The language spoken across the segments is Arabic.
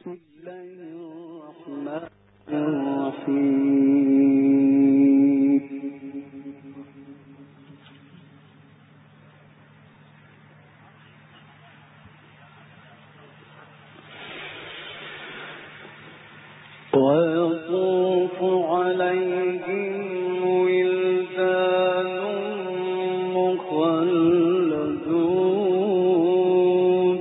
ويطوف عليهم ولدان مخلدون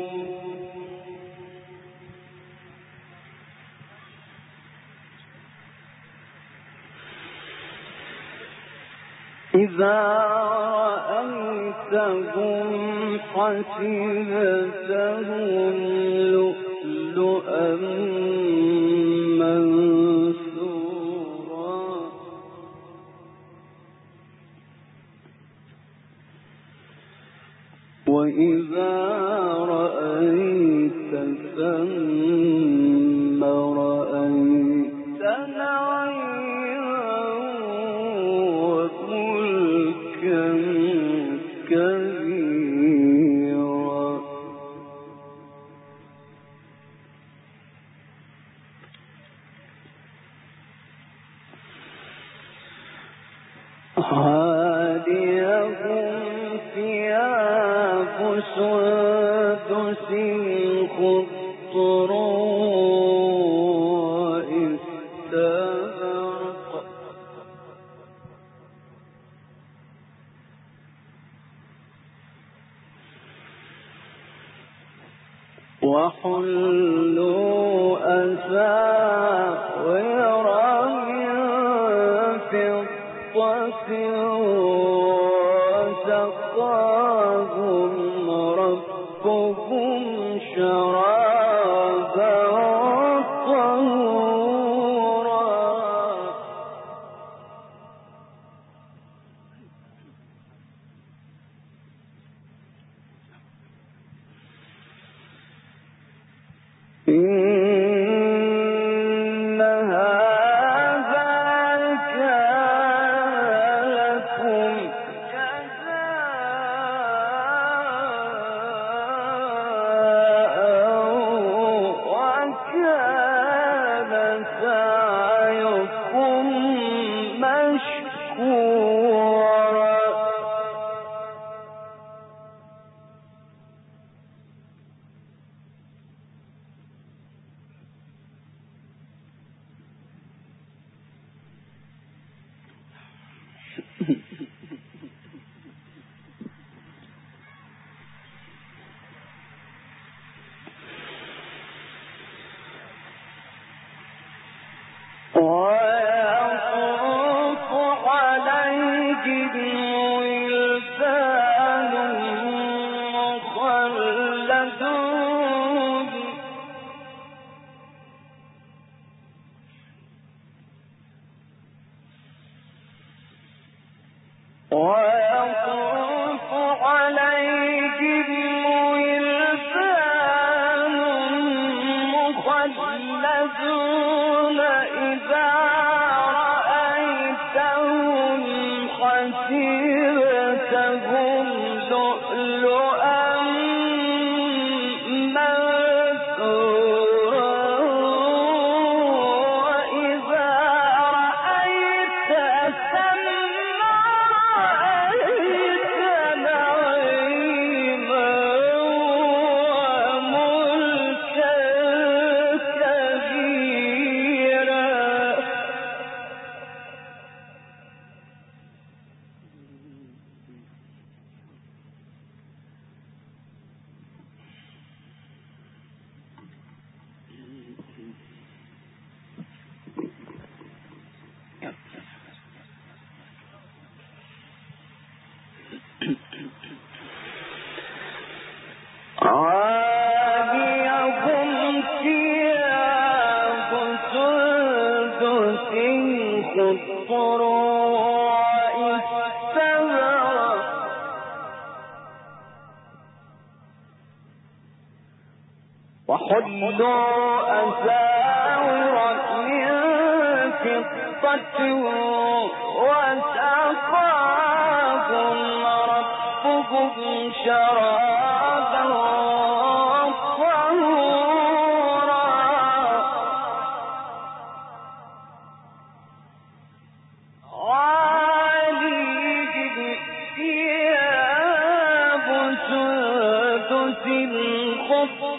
إذا رأيتهم حسبتهم لؤلؤا منثورا وإذا رأيت ثم رأيت نعيما وملكا كبيرا عاليهم ثياب سندس خضر واستبرق وحلوا أساور من فضة وسقاهم ربهم شرابا طهورا إن هذا كان لكم جزاء وكان سعيكم مشكورا ويطوف عليهم ولدان مخلدون ويطوف عليهم ولدان مخلدون إذا رأيتهم حسبتهم لؤلؤا منثورا وإذا رأيت ثم رأيت نعيما وملكا كبيرا عاليهم ثياب سندس خضر واستبرق وحلوا أساور من فضة وسقاهم ربهم شرابا طهورا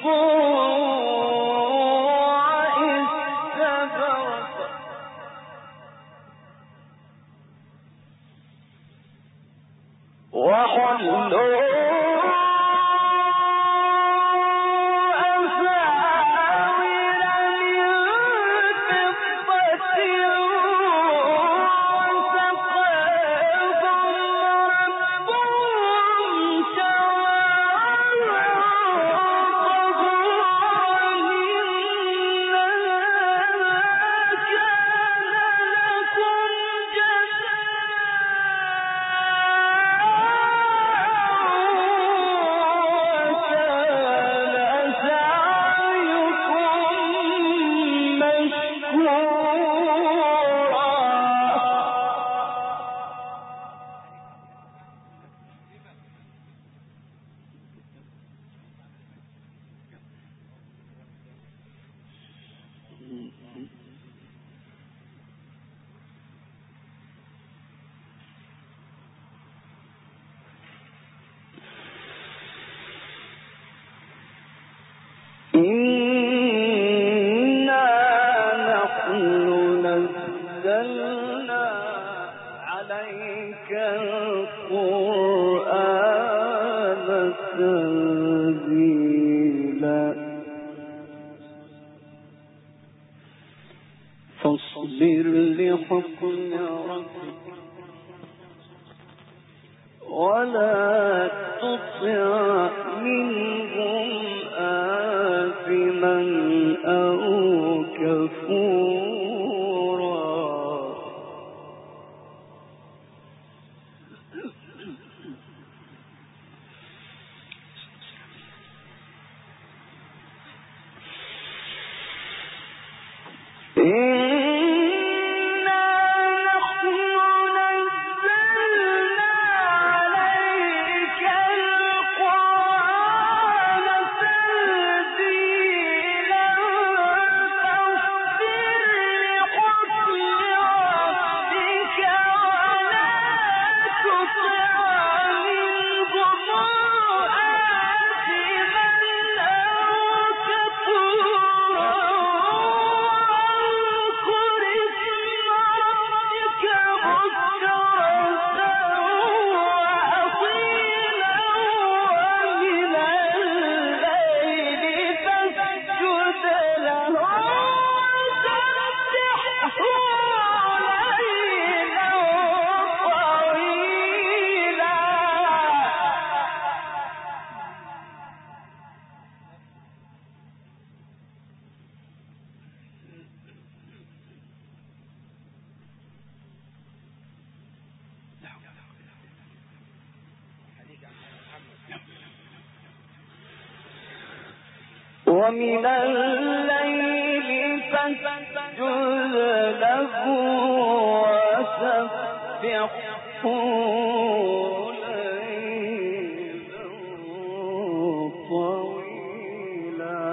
فاصبر لحكم ربك ولا تطع منهم آثما أو كفورا. ومن الليل فاسجد له وسبحه ليلا طويلا.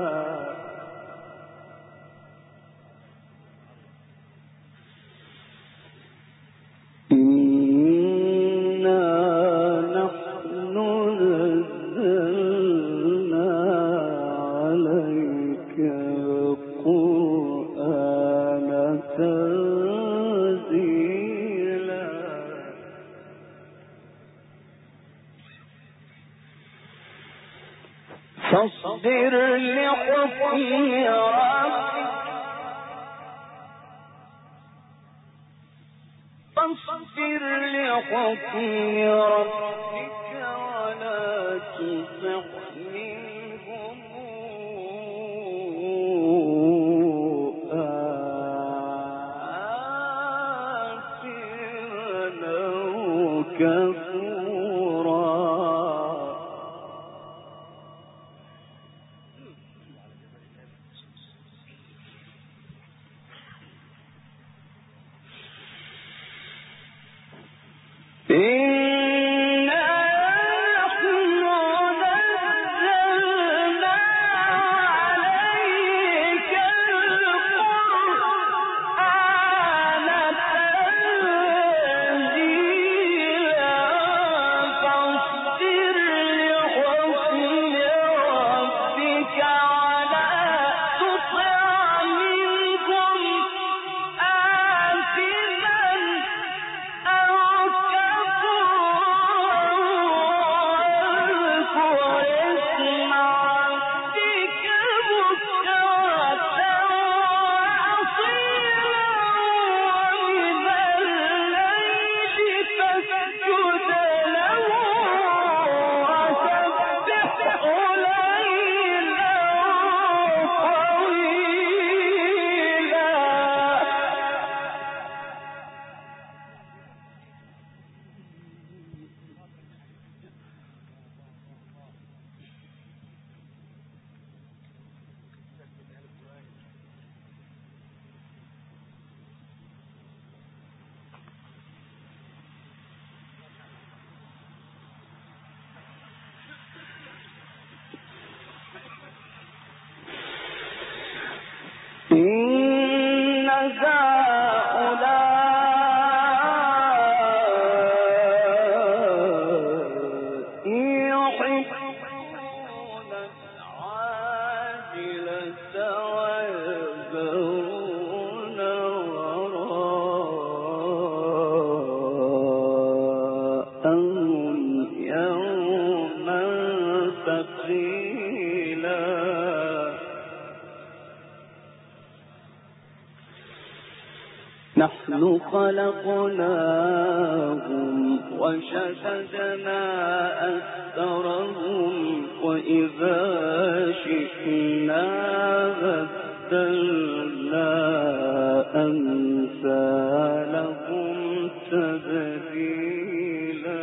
إنا نحن نزلنا عليك القرآن تنزيلا. فاصبر لحكم ربك ولا تطع منهم آثما أو كفورا. إنا نحن نزلنا ويذرون وراءهم يوما ثقيلا نحن خلقناهم وشددنا أسرهم وإذا شئنا بدلنا أمثالهم تبديلا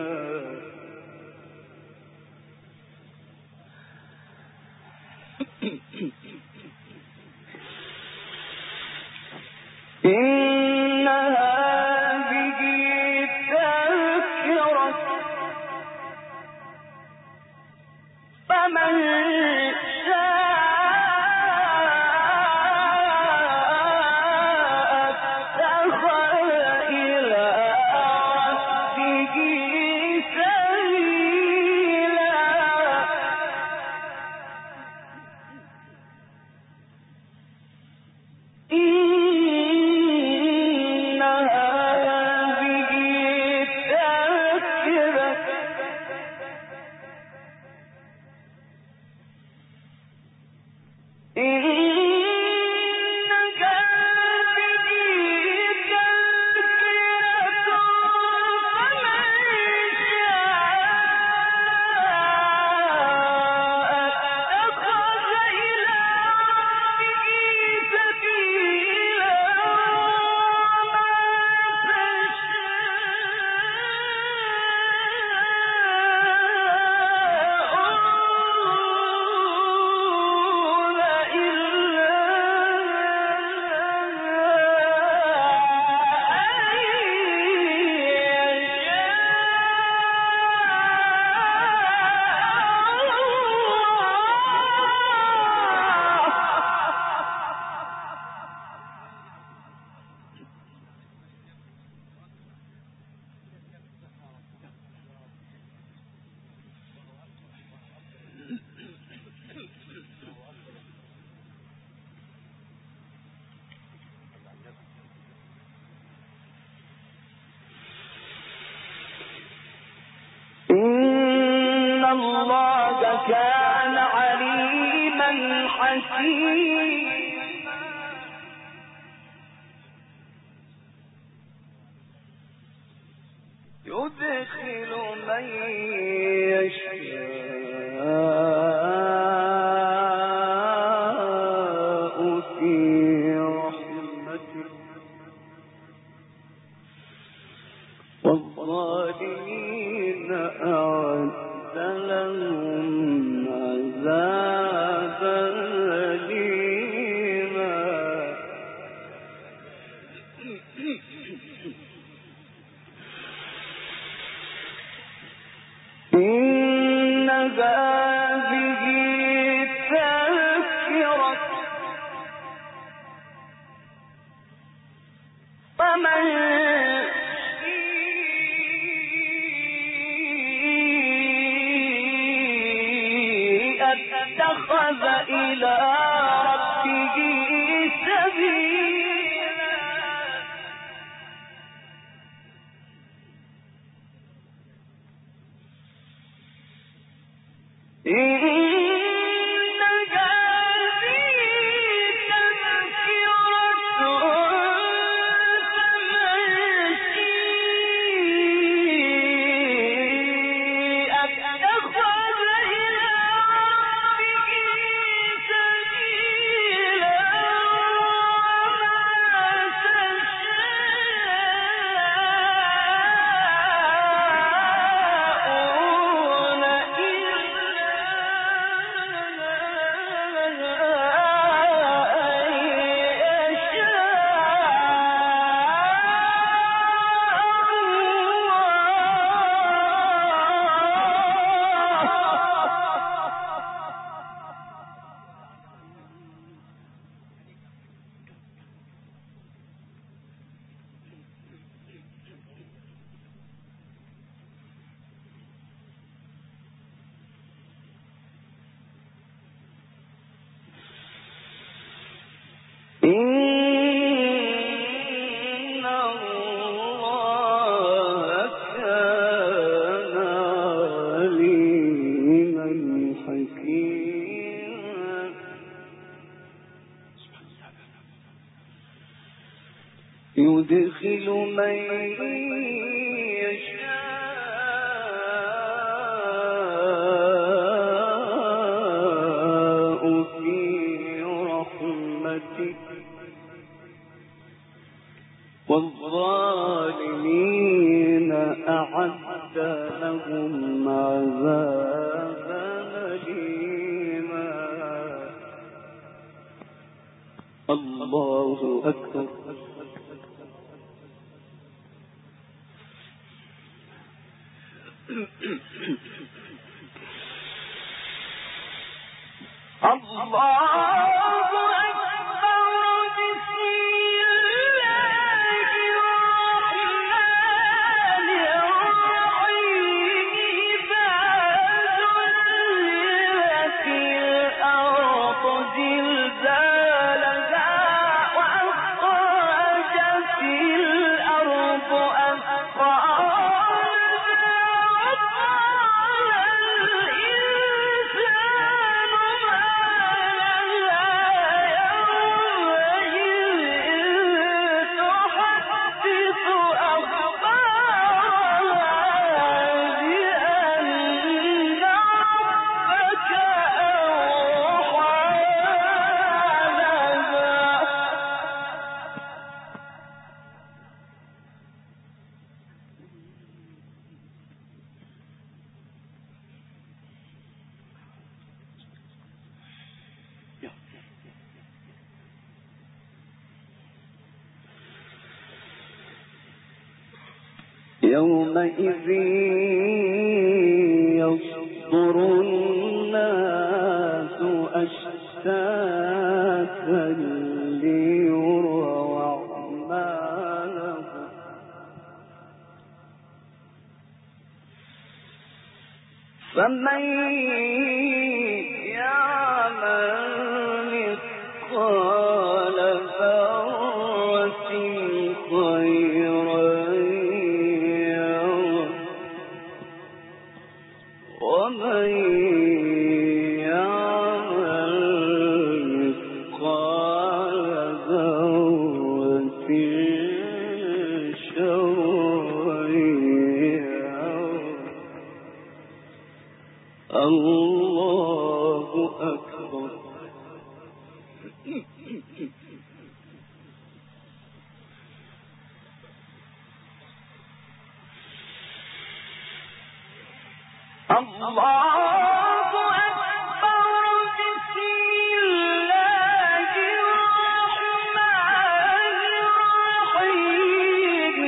إن هذه تذكرة فمن شاء اتخذ إلى ربه سبيلا إن هذه تذكرة إن الله كان عليما حكيما يدخل من يشاء في رحمته والظالمين أعد لهم عذابا أليما إن الله كان عليما حكيما يدخل من يشاء في رحمته والظالمين أعد لهم عذابا أليما الله أكبر يومئذ يصدر الناس أشتاتا ليروا أعمالهم فمن يعمل مثقال ذرة خيرا ومن يعمل مثقال ذرة شرا الله أكبر الله أكبر بسم الله الرحمن الرحيم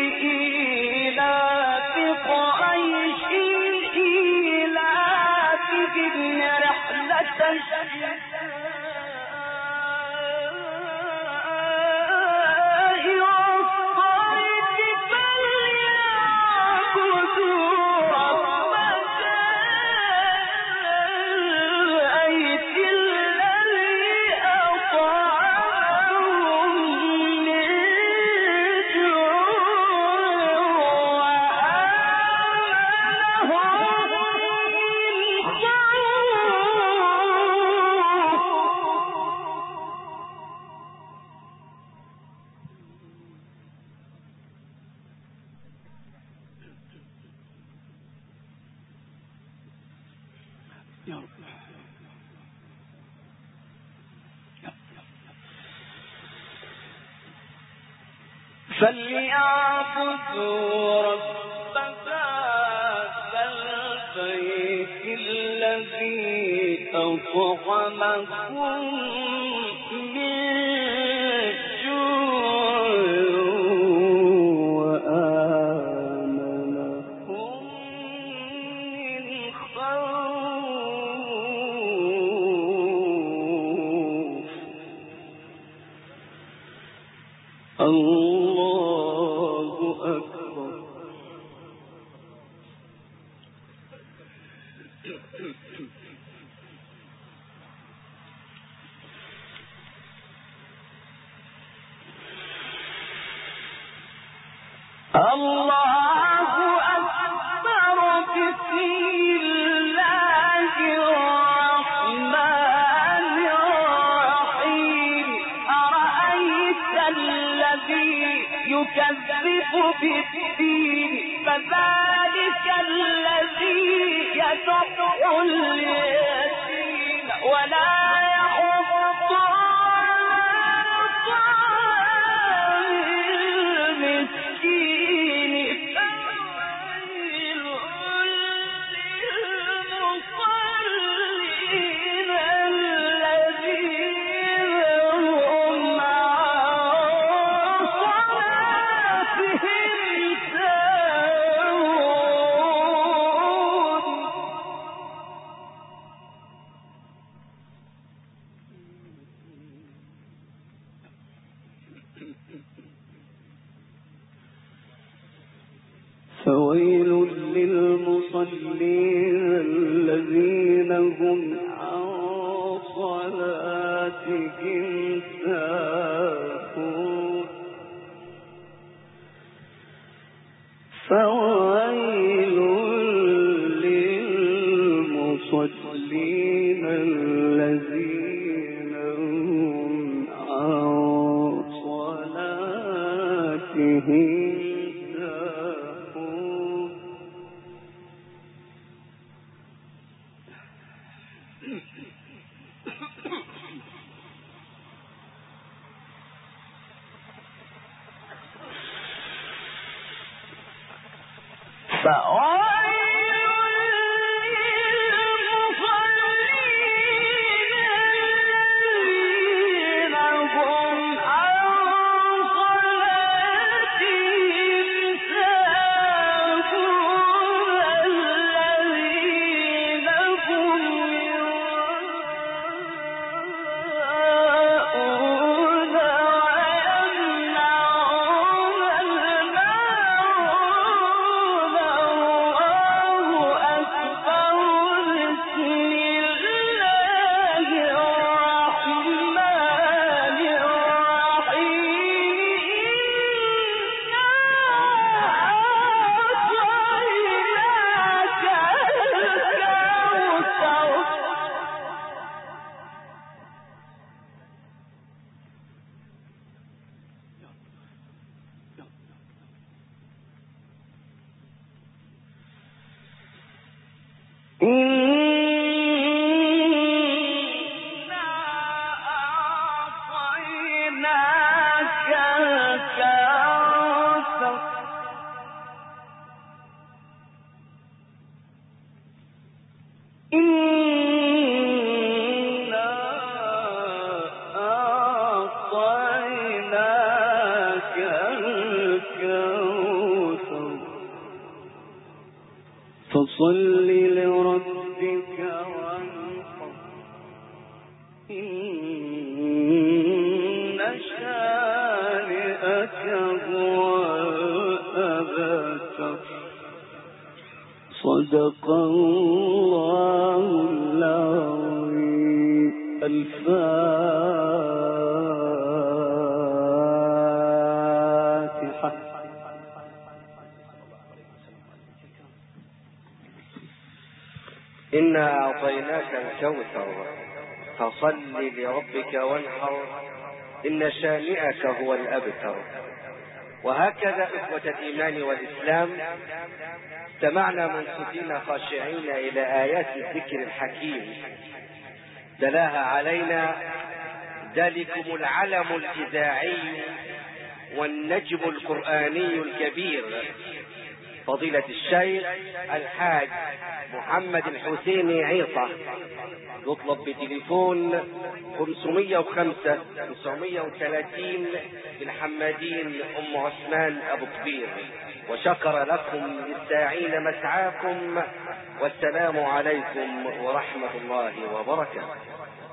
لإيلاف قريش إيلافهم رحلة فليعبدوا رب هذا البيت الذي أطعمهم من جوع وآمنهم من خوف الله أكبر الله أكبر. بسم الله الرحمن الرحيم. أرأيت الذي يكذب بالدين فذلك الذي يدع اليتيم ولا يحض على طعام المسكين فويل للمصلين الذين هم عن صلاتهم ساهون. فويل للمصلين الذين هم عن صلاتهم ساهون. فويل للمصلين الذين هم عن صلاتهم فصل لربك وانحر إن شانئك هو الأبتر. صدق الله العظيم. الفاتحة. إنا أعطيناك الكوثر فصل لربك وانحر إن شانئك هو الأبتر. وهكذا إخوة الإيمان والإسلام استمعنا منصتين خاشعين إلى آيات الذكر الحكيم تلاها علينا ذلكم العلم الإذاعي والنجم القرآني الكبير فضيلة الشيخ الحاج محمد الحسيني عيطة. يطلب بتليفون 505-930 بالحمادين أم عثمان أبو كبير. وشكر لكم للساعين مسعاكم، والسلام عليكم ورحمة الله وبركاته.